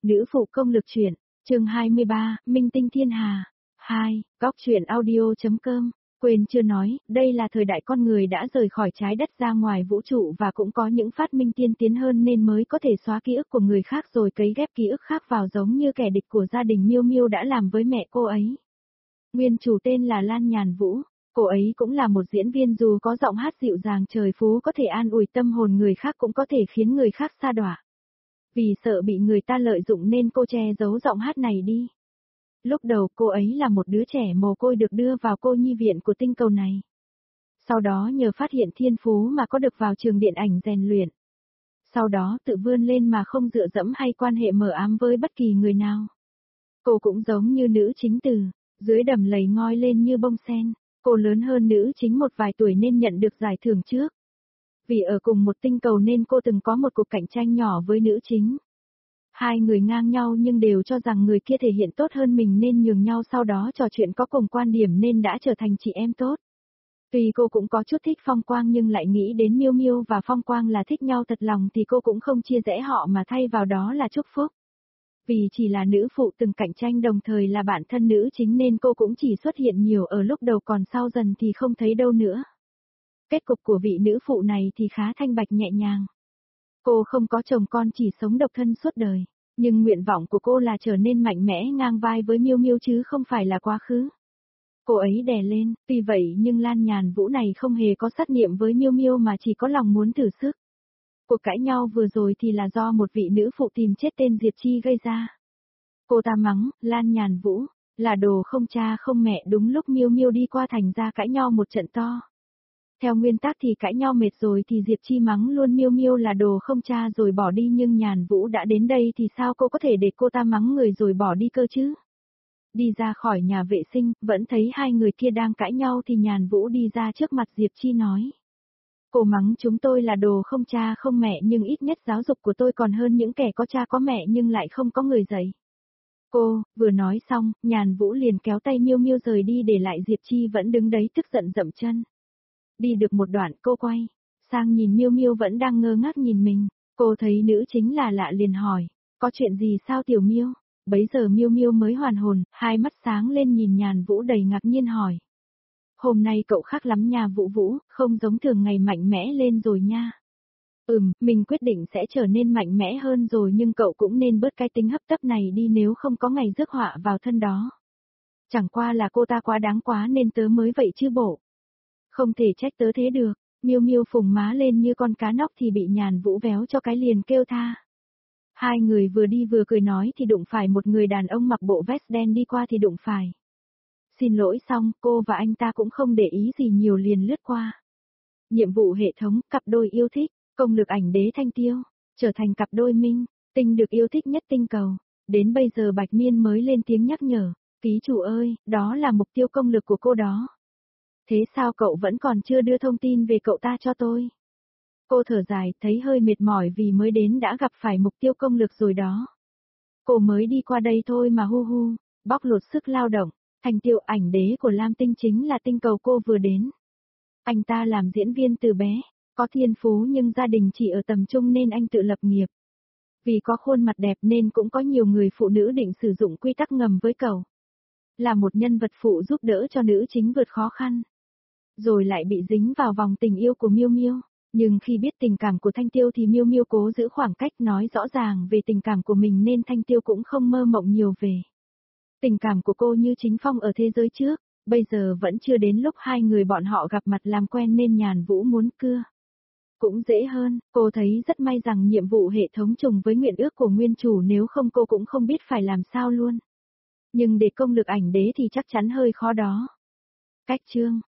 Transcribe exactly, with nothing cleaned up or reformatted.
Nữ phụ công lực truyện, chương hai mươi ba, Minh tinh thiên hà. hai, góc truyện audio.com. Quên chưa nói, đây là thời đại con người đã rời khỏi trái đất ra ngoài vũ trụ và cũng có những phát minh tiên tiến hơn nên mới có thể xóa ký ức của người khác rồi cấy ghép ký ức khác vào, giống như kẻ địch của gia đình Miêu Miêu đã làm với mẹ cô ấy. Nguyên chủ tên là Lan Nhàn Vũ, cô ấy cũng là một diễn viên, dù có giọng hát dịu dàng trời phú có thể an ủi tâm hồn người khác cũng có thể khiến người khác sa đọa. Vì sợ bị người ta lợi dụng nên cô che giấu giọng hát này đi. Lúc đầu cô ấy là một đứa trẻ mồ côi được đưa vào cô nhi viện của tinh cầu này. Sau đó nhờ phát hiện thiên phú mà có được vào trường điện ảnh rèn luyện. Sau đó tự vươn lên mà không dựa dẫm hay quan hệ mờ ám với bất kỳ người nào. Cô cũng giống như nữ chính từ, dưới đầm lầy ngoi lên như bông sen. Cô lớn hơn nữ chính một vài tuổi nên nhận được giải thưởng trước. Vì ở cùng một tinh cầu nên cô từng có một cuộc cạnh tranh nhỏ với nữ chính. Hai người ngang nhau nhưng đều cho rằng người kia thể hiện tốt hơn mình nên nhường nhau, sau đó trò chuyện có cùng quan điểm nên đã trở thành chị em tốt. Tuy cô cũng có chút thích Phong Quang nhưng lại nghĩ đến Miêu Miêu và Phong Quang là thích nhau thật lòng thì cô cũng không chia rẽ họ mà thay vào đó là chúc phúc. Vì chỉ là nữ phụ từng cạnh tranh đồng thời là bạn thân nữ chính nên cô cũng chỉ xuất hiện nhiều ở lúc đầu, còn sau dần thì không thấy đâu nữa. Kết cục của vị nữ phụ này thì khá thanh bạch nhẹ nhàng. Cô không có chồng con, chỉ sống độc thân suốt đời, nhưng nguyện vọng của cô là trở nên mạnh mẽ ngang vai với Miêu Miêu chứ không phải là quá khứ. Cô ấy đè lên, tuy vậy nhưng Lan Nhàn Vũ này không hề có sát niệm với Miêu Miêu mà chỉ có lòng muốn thử sức. Cuộc cãi nhau vừa rồi thì là do một vị nữ phụ tìm chết tên Diệp Chi gây ra. Cô ta mắng Lan Nhàn Vũ là đồ không cha không mẹ đúng lúc Miêu Miêu đi qua thành ra cãi nhau một trận to. Theo nguyên tắc thì cãi nhau mệt rồi thì Diệp Chi mắng luôn Miêu Miêu là đồ không cha rồi bỏ đi, nhưng Nhàn Vũ đã đến đây thì sao cô có thể để cô ta mắng người rồi bỏ đi cơ chứ? Đi ra khỏi nhà vệ sinh, vẫn thấy hai người kia đang cãi nhau thì Nhàn Vũ đi ra trước mặt Diệp Chi nói. Cô mắng chúng tôi là đồ không cha không mẹ nhưng ít nhất giáo dục của tôi còn hơn những kẻ có cha có mẹ nhưng lại không có người dạy. Cô, vừa nói xong, Nhàn Vũ liền kéo tay Miêu Miêu rời đi để lại Diệp Chi vẫn đứng đấy tức giận dậm chân. Đi được một đoạn cô quay sang nhìn Miêu Miêu vẫn đang ngơ ngác nhìn mình, cô thấy nữ chính là lạ liền hỏi, có chuyện gì sao Tiểu Miêu? Bấy giờ Miêu Miêu mới hoàn hồn, hai mắt sáng lên nhìn Nhàn Vũ đầy ngạc nhiên hỏi. Hôm nay cậu khác lắm nha Vũ Vũ, không giống thường ngày mạnh mẽ lên rồi nha. Ừm, mình quyết định sẽ trở nên mạnh mẽ hơn rồi nhưng cậu cũng nên bớt cái tính hấp tấp này đi nếu không có ngày rước họa vào thân đó. Chẳng qua là cô ta quá đáng quá nên tớ mới vậy chứ bộ. Không thể trách tớ thế được. Miêu Miêu phùng má lên như con cá nóc thì bị Nhàn Vũ véo cho cái liền kêu tha. Hai người vừa đi vừa cười nói thì đụng phải một người đàn ông mặc bộ vest đen đi qua thì đụng phải. Xin lỗi xong, cô và anh ta cũng không để ý gì nhiều liền lướt qua. Nhiệm vụ hệ thống, cặp đôi yêu thích, công lực ảnh đế Thanh Tiêu, trở thành cặp đôi minh, tinh được yêu thích nhất tinh cầu. Đến bây giờ Bạch Miên mới lên tiếng nhắc nhở, ký chủ ơi, đó là mục tiêu công lực của cô đó. Thế sao cậu vẫn còn chưa đưa thông tin về cậu ta cho tôi? Cô thở dài, thấy hơi mệt mỏi vì mới đến đã gặp phải mục tiêu công lực rồi đó. Cô mới đi qua đây thôi mà hu hu, bóc lột sức lao động. Thanh Tiêu ảnh đế của Lam Tinh chính là tinh cầu cô vừa đến. Anh ta làm diễn viên từ bé, có thiên phú nhưng gia đình chỉ ở tầm trung nên anh tự lập nghiệp. Vì có khuôn mặt đẹp nên cũng có nhiều người phụ nữ định sử dụng quy tắc ngầm với cậu. Là một nhân vật phụ giúp đỡ cho nữ chính vượt khó khăn. Rồi lại bị dính vào vòng tình yêu của Miêu Miêu, nhưng khi biết tình cảm của Thanh Tiêu thì Miêu Miêu cố giữ khoảng cách, nói rõ ràng về tình cảm của mình nên Thanh Tiêu cũng không mơ mộng nhiều về tình cảm của cô như chính Phong ở thế giới trước. Bây giờ vẫn chưa đến lúc hai người bọn họ gặp mặt làm quen nên Nhàn Vũ muốn cưa cũng dễ hơn. Cô thấy rất may rằng nhiệm vụ hệ thống trùng với nguyện ước của nguyên chủ, nếu không cô cũng không biết phải làm sao luôn. Nhưng để công lực ảnh đế thì chắc chắn hơi khó đó. Cách chương